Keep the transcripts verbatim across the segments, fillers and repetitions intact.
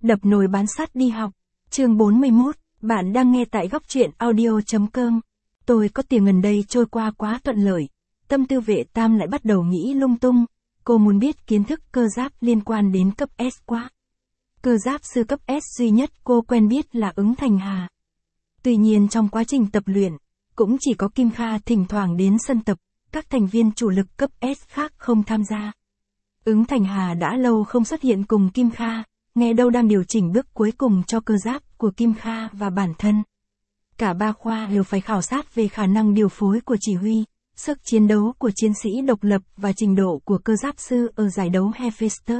Đập nồi bán sắt đi học. Chương bốn mươi mốt, bạn đang nghe tại góc truyện audio chấm com. Tôi có tiền gần đây trôi qua quá thuận lợi. Tâm tư Vệ Tam lại bắt đầu nghĩ lung tung. Cô muốn biết kiến thức cơ giáp liên quan đến cấp S quá. Cơ giáp sư cấp S duy nhất cô quen biết là Ứng Thành Hà. Tuy nhiên trong quá trình tập luyện, cũng chỉ có Kim Kha thỉnh thoảng đến sân tập, các thành viên chủ lực cấp S khác không tham gia. Ứng Thành Hà đã lâu không xuất hiện cùng Kim Kha, nghe đâu đang điều chỉnh bước cuối cùng cho cơ giáp của Kim Kha và bản thân. Cả ba khoa đều phải khảo sát về khả năng điều phối của chỉ huy, sức chiến đấu của chiến sĩ độc lập và trình độ của cơ giáp sư ở giải đấu Hephaestus.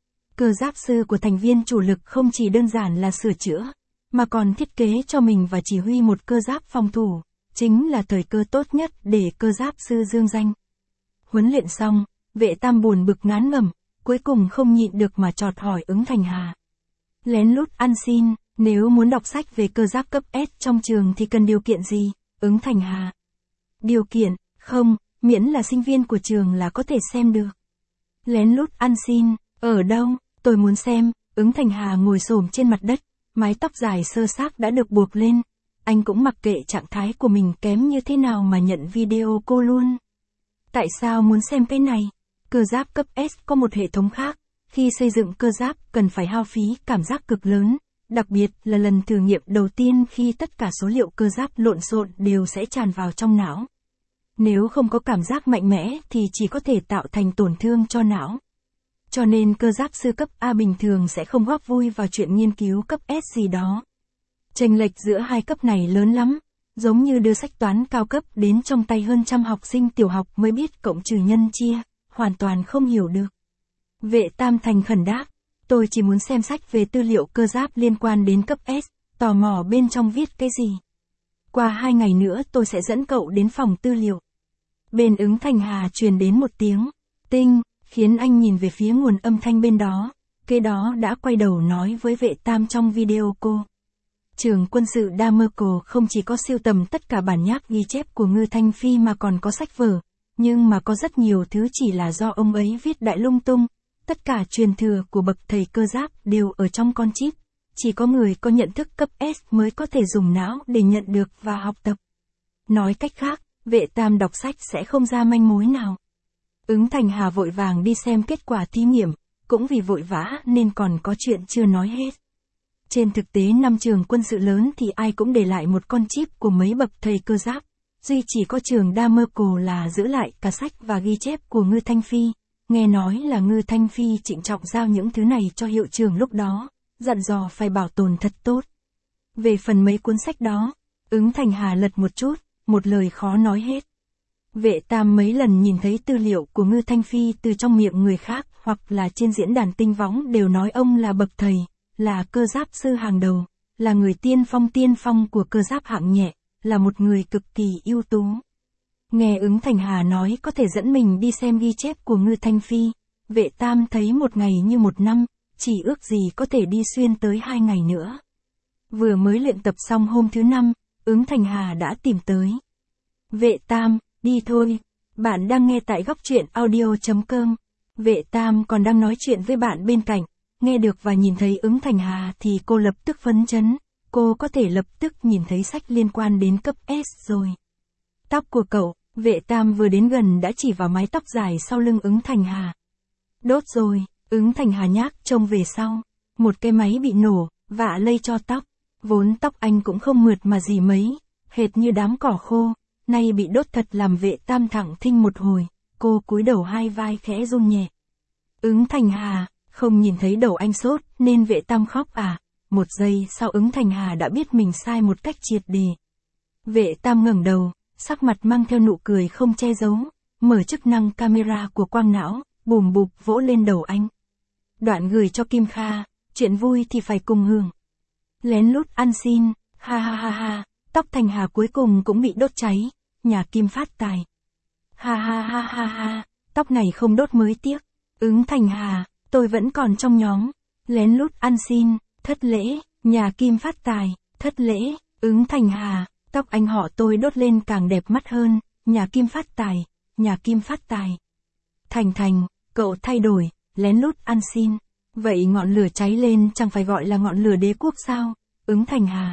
Cơ giáp sư của thành viên chủ lực không chỉ đơn giản là sửa chữa, mà còn thiết kế cho mình và chỉ huy một cơ giáp phòng thủ, chính là thời cơ tốt nhất để cơ giáp sư dương danh. Huấn luyện xong, Vệ Tam buồn bực ngán ngẩm, cuối cùng không nhịn được mà chọt hỏi Ứng Thành Hà. Lén lút ăn xin, nếu muốn đọc sách về cơ giáp cấp S trong trường thì cần điều kiện gì? Ứng Thành Hà. Điều kiện, không, miễn là sinh viên của trường là có thể xem được. Lén lút ăn xin, ở đâu? Tôi muốn xem. Ứng Thành Hà ngồi xổm trên mặt đất, mái tóc dài sơ xác đã được buộc lên. Anh cũng mặc kệ trạng thái của mình kém như thế nào mà nhận video cô luôn. Tại sao muốn xem cái này? Cơ giáp cấp S có một hệ thống khác, khi xây dựng cơ giáp cần phải hao phí cảm giác cực lớn, đặc biệt là lần thử nghiệm đầu tiên khi tất cả số liệu cơ giáp lộn xộn đều sẽ tràn vào trong não. Nếu không có cảm giác mạnh mẽ thì chỉ có thể tạo thành tổn thương cho não. Cho nên cơ giáp sư cấp A bình thường sẽ không góp vui vào chuyện nghiên cứu cấp S gì đó. Chênh lệch giữa hai cấp này lớn lắm, giống như đưa sách toán cao cấp đến trong tay hơn trăm học sinh tiểu học mới biết cộng trừ nhân chia, hoàn toàn không hiểu được. Vệ Tam thành khẩn đáp, tôi chỉ muốn xem sách về tư liệu cơ giáp liên quan đến cấp S, tò mò bên trong viết cái gì. Qua hai ngày nữa tôi sẽ dẫn cậu đến phòng tư liệu. Bên Ứng Thành Hà truyền đến một tiếng tinh, khiến anh nhìn về phía nguồn âm thanh bên đó, kế đó đã quay đầu nói với Vệ Tam trong video cô. Trường quân sự Damerco không chỉ có sưu tầm tất cả bản nháp ghi chép của Ngư Thanh Phi mà còn có sách vở, nhưng mà có rất nhiều thứ chỉ là do ông ấy viết đại lung tung. Tất cả truyền thừa của bậc thầy cơ giáp đều ở trong con chip, chỉ có người có nhận thức cấp S mới có thể dùng não để nhận được và học tập. Nói cách khác, Vệ Tam đọc sách sẽ không ra manh mối nào. Ứng Thành Hà vội vàng đi xem kết quả thí nghiệm, cũng vì vội vã nên còn có chuyện chưa nói hết. Trên thực tế năm trường quân sự lớn thì ai cũng để lại một con chip của mấy bậc thầy cơ giáp, duy chỉ có trường Damerco là giữ lại cả sách và ghi chép của Ngư Thanh Phi. Nghe nói là Ngư Thanh Phi trịnh trọng giao những thứ này cho hiệu trưởng lúc đó, dặn dò phải bảo tồn thật tốt. Về phần mấy cuốn sách đó, Ứng Thành Hà lật một chút, một lời khó nói hết. Vệ Tam mấy lần nhìn thấy tư liệu của Ngư Thanh Phi từ trong miệng người khác hoặc là trên diễn đàn tinh võng đều nói ông là bậc thầy, là cơ giáp sư hàng đầu, là người tiên phong tiên phong của cơ giáp hạng nhẹ, là một người cực kỳ ưu tú. Nghe Ứng Thành Hà nói có thể dẫn mình đi xem ghi chép của Ngư Thanh Phi, Vệ Tam thấy một ngày như một năm, chỉ ước gì có thể đi xuyên tới hai ngày nữa. Vừa mới luyện tập xong hôm thứ năm, Ứng Thành Hà đã tìm tới. Vệ Tam, đi thôi, bạn đang nghe tại góc truyện audio chấm com. Vệ Tam còn đang nói chuyện với bạn bên cạnh, nghe được và nhìn thấy Ứng Thành Hà thì cô lập tức phấn chấn, cô có thể lập tức nhìn thấy sách liên quan đến cấp S rồi. Tóc của cậu, Vệ Tam vừa đến gần đã chỉ vào mái tóc dài sau lưng Ứng Thành Hà. Đốt rồi, Ứng Thành Hà nhác trông về sau, một cái máy bị nổ, vạ lây cho tóc, vốn tóc anh cũng không mượt mà gì mấy, hệt như đám cỏ khô, nay bị đốt thật làm Vệ Tam thẳng thinh một hồi, cô cúi đầu hai vai khẽ run nhẹ. Ứng Thành Hà, không nhìn thấy đầu anh sốt nên Vệ Tam khóc à, một giây sau Ứng Thành Hà đã biết mình sai một cách triệt để. Vệ Tam ngẩng đầu, sắc mặt mang theo nụ cười không che giấu, mở chức năng camera của quang não, bùm bụp vỗ lên đầu anh. Đoạn gửi cho Kim Kha, chuyện vui thì phải cùng hưởng. Lén lút ăn xin, ha ha ha ha, tóc Thành Hà cuối cùng cũng bị đốt cháy, nhà Kim phát tài. Ha ha ha ha ha, tóc này không đốt mới tiếc. Ứng Thành Hà, tôi vẫn còn trong nhóm. Lén lút ăn xin, thất lễ, nhà Kim phát tài, thất lễ, Ứng Thành Hà. Tóc anh họ tôi đốt lên càng đẹp mắt hơn, nhà Kim phát tài, nhà Kim phát tài. Thành Thành, cậu thay đổi, lén lút ăn xin. Vậy ngọn lửa cháy lên chẳng phải gọi là ngọn lửa đế quốc sao? Ứng Thành Hà.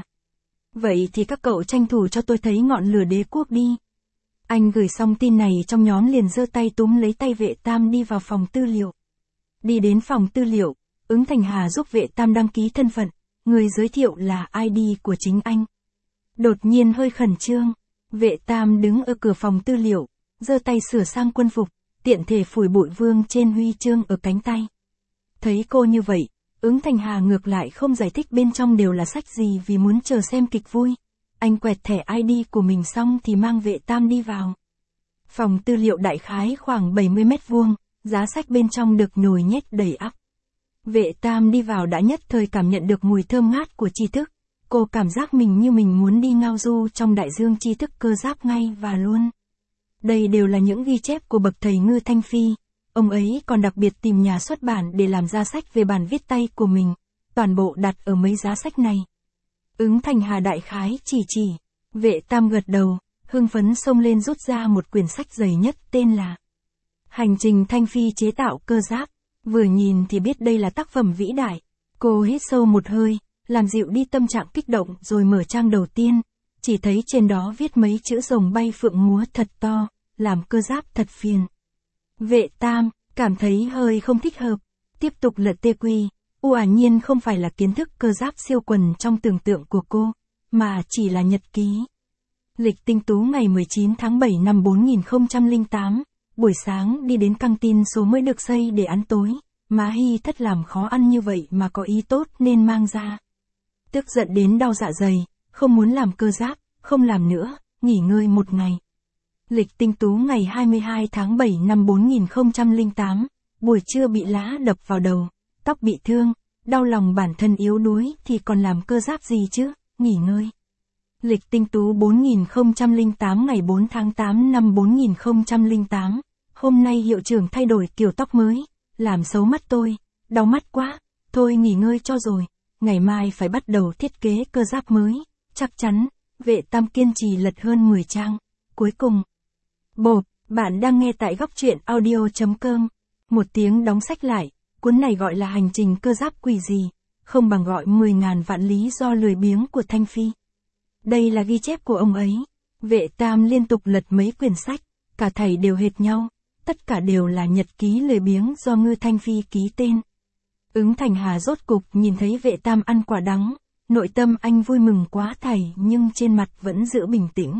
Vậy thì các cậu tranh thủ cho tôi thấy ngọn lửa đế quốc đi. Anh gửi xong tin này trong nhóm liền giơ tay túm lấy tay Vệ Tam đi vào phòng tư liệu. Đi đến phòng tư liệu, Ứng Thành Hà giúp Vệ Tam đăng ký thân phận, người giới thiệu là i đê của chính anh. Đột nhiên hơi khẩn trương, Vệ Tam đứng ở cửa phòng tư liệu, giơ tay sửa sang quân phục, tiện thể phủi bụi vương trên huy chương ở cánh tay. Thấy cô như vậy, Ứng Thành Hà ngược lại không giải thích bên trong đều là sách gì vì muốn chờ xem kịch vui. Anh quẹt thẻ i đê của mình xong thì mang Vệ Tam đi vào. Phòng tư liệu đại khái khoảng bảy mươi mét vuông, giá sách bên trong được nhồi nhét đầy ắp. Vệ Tam đi vào đã nhất thời cảm nhận được mùi thơm ngát của tri thức. Cô cảm giác mình như mình muốn đi ngao du trong đại dương tri thức cơ giáp ngay và luôn. Đây đều là những ghi chép của bậc thầy Ngư Thanh Phi. Ông ấy còn đặc biệt tìm nhà xuất bản để làm ra sách về bản viết tay của mình. Toàn bộ đặt ở mấy giá sách này. Ứng Thành Hà đại khái chỉ chỉ. Vệ Tam gật đầu, hưng phấn xông lên rút ra một quyển sách dày nhất tên là Hành trình Thanh Phi chế tạo cơ giáp. Vừa nhìn thì biết đây là tác phẩm vĩ đại. Cô hít sâu một hơi, làm dịu đi tâm trạng kích động rồi mở trang đầu tiên. Chỉ thấy trên đó viết mấy chữ rồng bay phượng múa thật to, làm cơ giáp thật phiền. Vệ Tam, cảm thấy hơi không thích hợp. Tiếp tục lật tê quy. Quả nhiên không phải là kiến thức cơ giáp siêu quần trong tưởng tượng của cô, mà chỉ là nhật ký. Lịch Tinh Tú ngày mười chín tháng bảy năm bốn nghìn không trăm lẻ tám, buổi sáng đi đến căng tin số mới được xây để ăn tối, má Hy thất làm khó ăn như vậy mà có ý tốt nên mang ra. Tức giận đến đau dạ dày, không muốn làm cơ giáp, không làm nữa, nghỉ ngơi một ngày. Lịch Tinh Tú ngày hai mươi hai tháng bảy năm bốn nghìn không trăm lẻ tám, buổi trưa bị lá đập vào đầu, tóc bị thương, đau lòng bản thân yếu đuối thì còn làm cơ giáp gì chứ, nghỉ ngơi. Lịch Tinh Tú bốn nghìn không trăm lẻ tám ngày bốn tháng tám năm bốn nghìn không trăm lẻ tám, hôm nay hiệu trưởng thay đổi kiểu tóc mới, làm xấu mắt tôi, đau mắt quá, thôi nghỉ ngơi cho rồi, ngày mai phải bắt đầu thiết kế cơ giáp mới, chắc chắn. Vệ Tam kiên trì lật hơn mười trang, cuối cùng. Bộp, bạn đang nghe tại góc truyện audio chấm com. Một tiếng đóng sách lại, cuốn này gọi là Hành trình cơ giáp quỷ gì, không bằng gọi mười ngàn vạn lý do lười biếng của Thanh Phi. Đây là ghi chép của ông ấy. Vệ Tam liên tục lật mấy quyển sách, cả thảy đều hệt nhau, tất cả đều là nhật ký lười biếng do Ngư Thanh Phi ký tên. Ứng Thành Hà rốt cục nhìn thấy Vệ Tam ăn quả đắng, nội tâm anh vui mừng quá thảy nhưng trên mặt vẫn giữ bình tĩnh.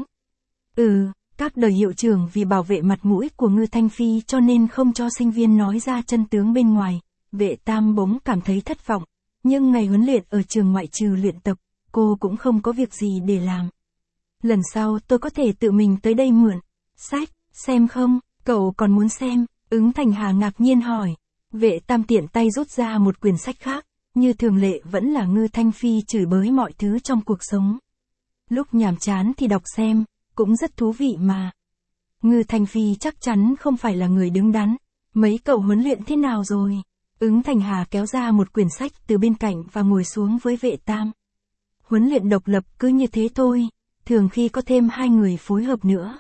Ừ, các đời hiệu trưởng vì bảo vệ mặt mũi của Ngư Thanh Phi cho nên không cho sinh viên nói ra chân tướng bên ngoài. Vệ Tam bỗng cảm thấy thất vọng, nhưng ngày huấn luyện ở trường ngoại trừ luyện tập, cô cũng không có việc gì để làm. Lần sau tôi có thể tự mình tới đây mượn sách, xem không? Cậu còn muốn xem? Ứng Thành Hà ngạc nhiên hỏi. Vệ Tam tiện tay rút ra một quyển sách khác, như thường lệ vẫn là Ngư Thanh Phi chửi bới mọi thứ trong cuộc sống. Lúc nhàm chán thì đọc xem, cũng rất thú vị mà. Ngư Thanh Phi chắc chắn không phải là người đứng đắn. Mấy cậu huấn luyện thế nào rồi? Ứng Thành Hà kéo ra một quyển sách từ bên cạnh và ngồi xuống với Vệ Tam. Huấn luyện độc lập cứ như thế thôi, thường khi có thêm hai người phối hợp nữa.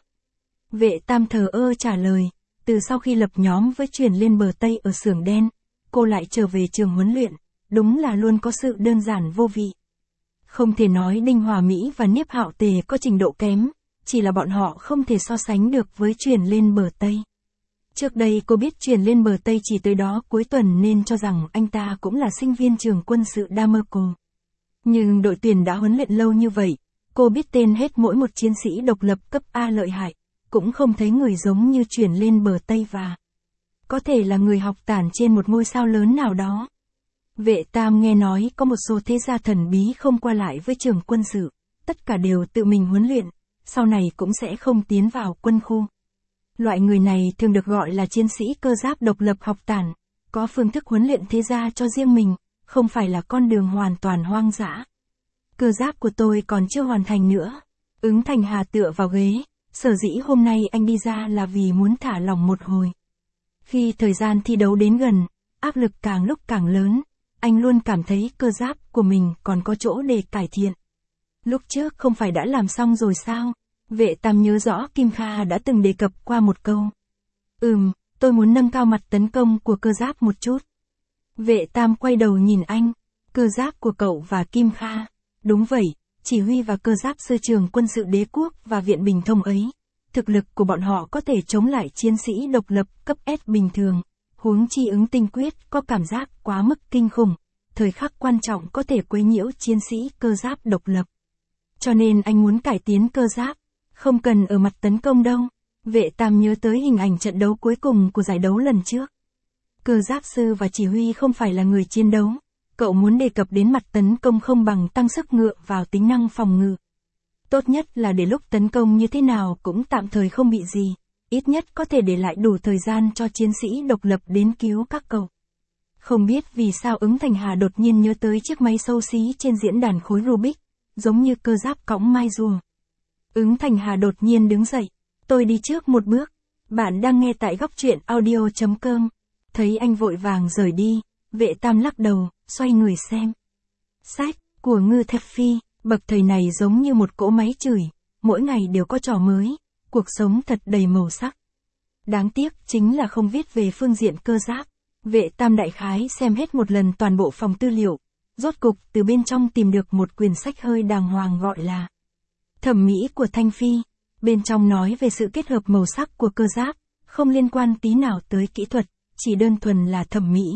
Vệ Tam thờ ơ trả lời, từ sau khi lập nhóm với Chuyển lên bờ Tây ở xưởng đen, cô lại trở về trường huấn luyện, đúng là luôn có sự đơn giản vô vị. Không thể nói Đinh Hòa Mỹ và Niếp Hạo Tề có trình độ kém, chỉ là bọn họ không thể so sánh được với Chuyển lên bờ Tây. Trước đây cô biết Chuyển lên bờ Tây chỉ tới đó cuối tuần nên cho rằng anh ta cũng là sinh viên trường quân sự Damerco. Nhưng đội tuyển đã huấn luyện lâu như vậy, cô biết tên hết mỗi một chiến sĩ độc lập cấp A lợi hại, cũng không thấy người giống như Chuyển lên bờ Tây và có thể là người học tản trên một ngôi sao lớn nào đó. Vệ Tam nghe nói có một số thế gia thần bí không qua lại với trường quân sự, tất cả đều tự mình huấn luyện, sau này cũng sẽ không tiến vào quân khu. Loại người này thường được gọi là chiến sĩ cơ giáp độc lập học tản, có phương thức huấn luyện thế gia cho riêng mình, không phải là con đường hoàn toàn hoang dã. Cơ giáp của tôi còn chưa hoàn thành nữa. Ứng Thành Hà tựa vào ghế, sở dĩ hôm nay anh đi ra là vì muốn thả lỏng một hồi. Khi thời gian thi đấu đến gần, áp lực càng lúc càng lớn, anh luôn cảm thấy cơ giáp của mình còn có chỗ để cải thiện. Lúc trước không phải đã làm xong rồi sao? Vệ Tam nhớ rõ Kim Kha đã từng đề cập qua một câu. Ừm, tôi muốn nâng cao mặt tấn công của cơ giáp một chút. Vệ Tam quay đầu nhìn anh. Cơ giáp của cậu và Kim Kha. Đúng vậy, chỉ huy và cơ giáp sư trường quân sự đế quốc và viện Bình Thông ấy. Thực lực của bọn họ có thể chống lại chiến sĩ độc lập cấp S bình thường. Huống chi ứng tinh quyết có cảm giác quá mức kinh khủng. Thời khắc quan trọng có thể quấy nhiễu chiến sĩ cơ giáp độc lập. Cho nên anh muốn cải tiến cơ giáp. Không cần ở mặt tấn công đâu. Vệ Tam nhớ tới hình ảnh trận đấu cuối cùng của giải đấu lần trước. Cơ giáp sư và chỉ huy không phải là người chiến đấu. Cậu muốn đề cập đến mặt tấn công không bằng tăng sức ngựa vào tính năng phòng ngự. Tốt nhất là để lúc tấn công như thế nào cũng tạm thời không bị gì. Ít nhất có thể để lại đủ thời gian cho chiến sĩ độc lập đến cứu các cậu. Không biết vì sao Ứng Thành Hà đột nhiên nhớ tới chiếc máy xấu xí trên diễn đàn khối Rubik, giống như cơ giáp cõng mai rùa. Ứng Thành Hà đột nhiên đứng dậy. Tôi đi trước một bước. Bạn đang nghe tại góc truyện audio chấm com. Thấy anh vội vàng rời đi, Vệ Tam lắc đầu, xoay người xem. Sách của Ngư Thạch Phi, bậc thầy này giống như một cỗ máy chửi, mỗi ngày đều có trò mới, cuộc sống thật đầy màu sắc. Đáng tiếc chính là không viết về phương diện cơ giáp. Vệ Tam đại khái xem hết một lần toàn bộ phòng tư liệu, rốt cục từ bên trong tìm được một quyển sách hơi đàng hoàng gọi là Thẩm mỹ của Thanh Phi. Bên trong nói về sự kết hợp màu sắc của cơ giáp, không liên quan tí nào tới kỹ thuật, chỉ đơn thuần là thẩm mỹ.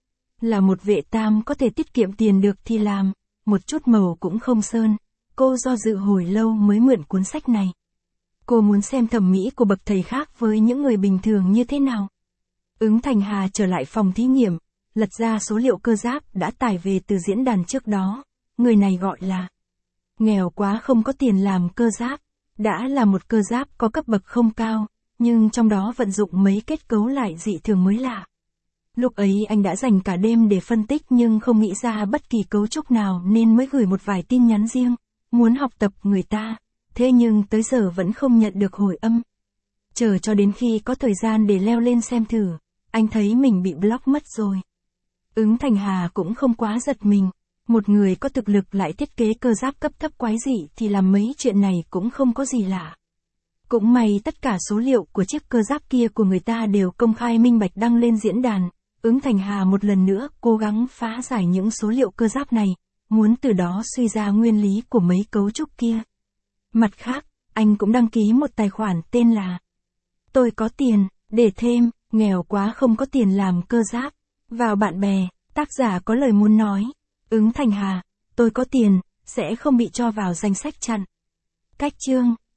Là một Vệ Tam có thể tiết kiệm tiền được thì làm, một chút màu cũng không sơn. Cô do dự hồi lâu mới mượn cuốn sách này. Cô muốn xem thẩm mỹ của bậc thầy khác với những người bình thường như thế nào. Ứng Thành Hà trở lại phòng thí nghiệm, lật ra số liệu cơ giáp đã tải về từ diễn đàn trước đó. Người này gọi là nghèo quá không có tiền làm cơ giáp. Đã là một cơ giáp có cấp bậc không cao, nhưng trong đó vận dụng mấy kết cấu lại dị thường mới lạ. Lúc ấy anh đã dành cả đêm để phân tích nhưng không nghĩ ra bất kỳ cấu trúc nào nên mới gửi một vài tin nhắn riêng, muốn học tập người ta, thế nhưng tới giờ vẫn không nhận được hồi âm. Chờ cho đến khi có thời gian để leo lên xem thử, anh thấy mình bị block mất rồi. Ứng Thành Hà cũng không quá giật mình. Một người có thực lực lại thiết kế cơ giáp cấp thấp quái dị thì làm mấy chuyện này cũng không có gì lạ. Cũng may tất cả số liệu của chiếc cơ giáp kia của người ta đều công khai minh bạch đăng lên diễn đàn. Ứng Thành Hà một lần nữa cố gắng phá giải những số liệu cơ giáp này, muốn từ đó suy ra nguyên lý của mấy cấu trúc kia. Mặt khác, anh cũng đăng ký một tài khoản tên là Tôi có tiền, để thêm, nghèo quá không có tiền làm cơ giáp. Vào bạn bè, tác giả có lời muốn nói. Ứng Thành Hà, tôi có tiền, sẽ không bị cho vào danh sách chặn. Cách chương